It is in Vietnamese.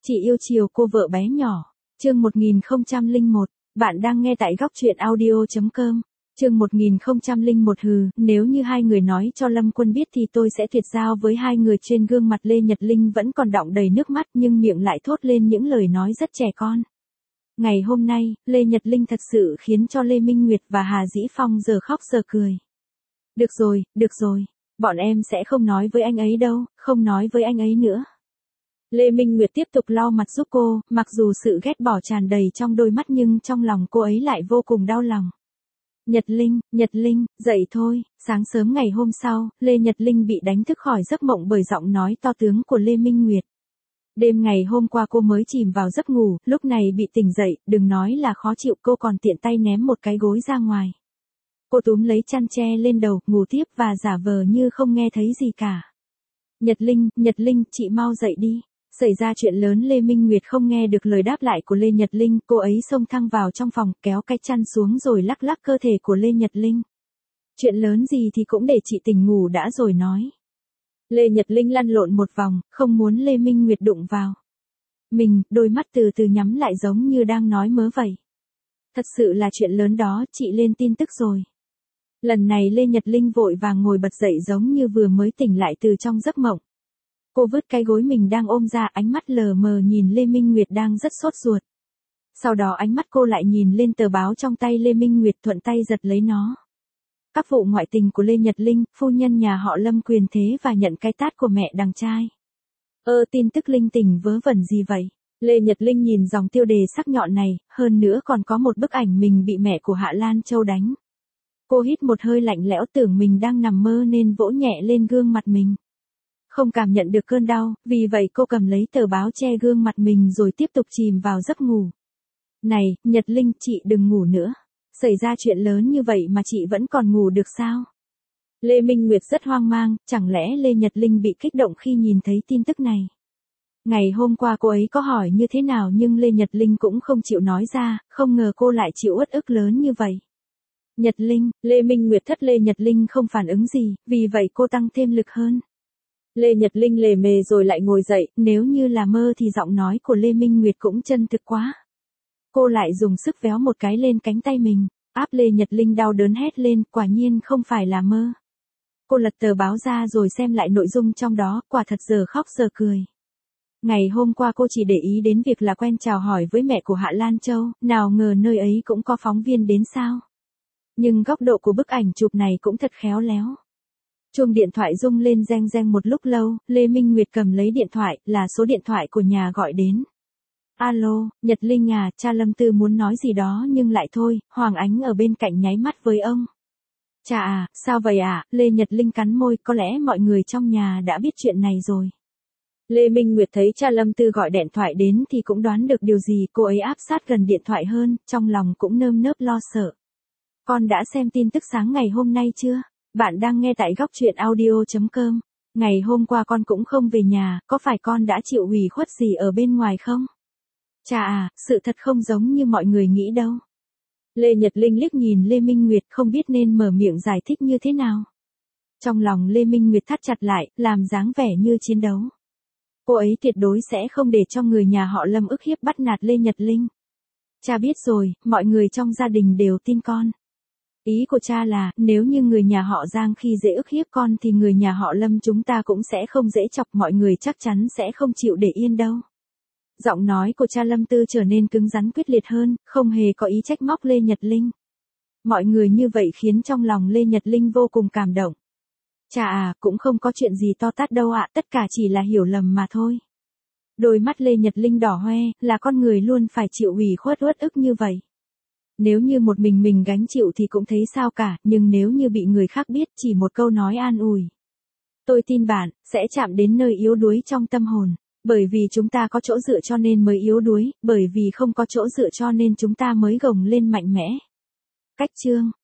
Chị yêu chiều cô vợ bé nhỏ. Chương 1001, bạn đang nghe tại góc truyện audio.com. Chương 1001 nếu như hai người nói cho Lâm Quân biết thì tôi sẽ tuyệt giao với hai người. Trên gương mặt Lê Nhật Linh vẫn còn đọng đầy nước mắt nhưng miệng lại thốt lên những lời nói rất trẻ con. Ngày hôm nay, Lê Nhật Linh thật sự khiến cho Lê Minh Nguyệt và Hà Dĩ Phong giờ khóc giờ cười. Được rồi, bọn em sẽ không nói với anh ấy đâu, không nói với anh ấy nữa. Lê Minh Nguyệt tiếp tục lau mặt giúp cô, mặc dù sự ghét bỏ tràn đầy trong đôi mắt nhưng trong lòng cô ấy lại vô cùng đau lòng. Nhật Linh, dậy thôi. Sáng sớm ngày hôm sau, Lê Nhật Linh bị đánh thức khỏi giấc mộng bởi giọng nói to tướng của Lê Minh Nguyệt. Đêm ngày hôm qua cô mới chìm vào giấc ngủ, lúc này bị tỉnh dậy, đừng nói là khó chịu, cô còn tiện tay ném một cái gối ra ngoài. Cô túm lấy chăn che lên đầu, ngủ tiếp và giả vờ như không nghe thấy gì cả. Nhật Linh, chị mau dậy đi. Xảy ra chuyện lớn. Lê Minh Nguyệt không nghe được lời đáp lại của Lê Nhật Linh, cô ấy xông thẳng vào trong phòng, kéo cái chăn xuống rồi lắc lắc cơ thể của Lê Nhật Linh. Chuyện lớn gì thì cũng để chị tỉnh ngủ đã rồi nói. Lê Nhật Linh lăn lộn một vòng, không muốn Lê Minh Nguyệt đụng vào mình, đôi mắt từ từ nhắm lại giống như đang nói mớ vậy. Thật sự là chuyện lớn đó, chị lên tin tức rồi. Lần này Lê Nhật Linh vội vàng ngồi bật dậy giống như vừa mới tỉnh lại từ trong giấc mộng. Cô vứt cái gối mình đang ôm ra, ánh mắt lờ mờ nhìn Lê Minh Nguyệt đang rất sốt ruột. Sau đó ánh mắt cô lại nhìn lên tờ báo trong tay Lê Minh Nguyệt, thuận tay giật lấy nó. Các vụ ngoại tình của Lê Nhật Linh, phu nhân nhà họ Lâm quyền thế và nhận cái tát của mẹ đằng trai. Tin tức linh tinh vớ vẩn gì vậy? Lê Nhật Linh nhìn dòng tiêu đề sắc nhọn này, hơn nữa còn có một bức ảnh mình bị mẹ của Hạ Lan Châu đánh. Cô hít một hơi lạnh lẽo, tưởng mình đang nằm mơ nên vỗ nhẹ lên gương mặt mình. Không cảm nhận được cơn đau, vì vậy cô cầm lấy tờ báo che gương mặt mình rồi tiếp tục chìm vào giấc ngủ. Này, Nhật Linh, chị đừng ngủ nữa. Xảy ra chuyện lớn như vậy mà chị vẫn còn ngủ được sao? Lê Minh Nguyệt rất hoang mang, chẳng lẽ Lê Nhật Linh bị kích động khi nhìn thấy tin tức này? Ngày hôm qua cô ấy có hỏi như thế nào nhưng Lê Nhật Linh cũng không chịu nói ra, không ngờ cô lại chịu uất ức lớn như vậy. Nhật Linh, Lê Minh Nguyệt thất. Lê Nhật Linh không phản ứng gì, vì vậy cô tăng thêm lực hơn. Lê Nhật Linh lề mề rồi lại ngồi dậy, nếu như là mơ thì giọng nói của Lê Minh Nguyệt cũng chân thực quá. Cô lại dùng sức véo một cái lên cánh tay mình, áp Lê Nhật Linh đau đớn hét lên, quả nhiên không phải là mơ. Cô lật tờ báo ra rồi xem lại nội dung trong đó, quả thật giờ khóc giờ cười. Ngày hôm qua cô chỉ để ý đến việc là quen chào hỏi với mẹ của Hạ Lan Châu, nào ngờ nơi ấy cũng có phóng viên đến sao. Nhưng góc độ của bức ảnh chụp này cũng thật khéo léo. Chuông điện thoại rung lên reng reng một lúc lâu, Lê Minh Nguyệt cầm lấy điện thoại, là số điện thoại của nhà gọi đến. Alo, Nhật Linh à, cha Lâm Tư muốn nói gì đó nhưng lại thôi. Hoàng Ánh ở bên cạnh nháy mắt với ông. Cha à, sao vậy à? Lê Nhật Linh cắn môi, có lẽ mọi người trong nhà đã biết chuyện này rồi. Lê Minh Nguyệt thấy cha Lâm Tư gọi điện thoại đến thì cũng đoán được điều gì, cô ấy áp sát gần điện thoại hơn, trong lòng cũng nơm nớp lo sợ. Con đã xem tin tức sáng ngày hôm nay chưa? Bạn đang nghe tại góc truyện audio.com. Ngày hôm qua con cũng không về nhà, có phải con đã chịu ủy khuất gì ở bên ngoài không? Chà à, sự thật không giống như mọi người nghĩ đâu. Lê Nhật Linh liếc nhìn Lê Minh Nguyệt không biết nên mở miệng giải thích như thế nào. Trong lòng Lê Minh Nguyệt thắt chặt lại, làm dáng vẻ như chiến đấu. Cô ấy tuyệt đối sẽ không để cho người nhà họ Lâm ức hiếp bắt nạt Lê Nhật Linh. Cha biết rồi, mọi người trong gia đình đều tin con. Ý của cha là, nếu như người nhà họ Giang khi dễ ức hiếp con thì người nhà họ Lâm chúng ta cũng sẽ không dễ chọc, mọi người chắc chắn sẽ không chịu để yên đâu. Giọng nói của cha Lâm Tư trở nên cứng rắn quyết liệt hơn, không hề có ý trách móc Lê Nhật Linh. Mọi người như vậy khiến trong lòng Lê Nhật Linh vô cùng cảm động. Cha à, cũng không có chuyện gì to tát đâu ạ, tất cả chỉ là hiểu lầm mà thôi. Đôi mắt Lê Nhật Linh đỏ hoe, là con người luôn phải chịu ủy khuất uất ức như vậy. Nếu như một mình gánh chịu thì cũng thấy sao cả, nhưng nếu như bị người khác biết, chỉ một câu nói an ủi. Tôi tin bạn, sẽ chạm đến nơi yếu đuối trong tâm hồn. Bởi vì chúng ta có chỗ dựa cho nên mới yếu đuối, bởi vì không có chỗ dựa cho nên chúng ta mới gồng lên mạnh mẽ. Cách chương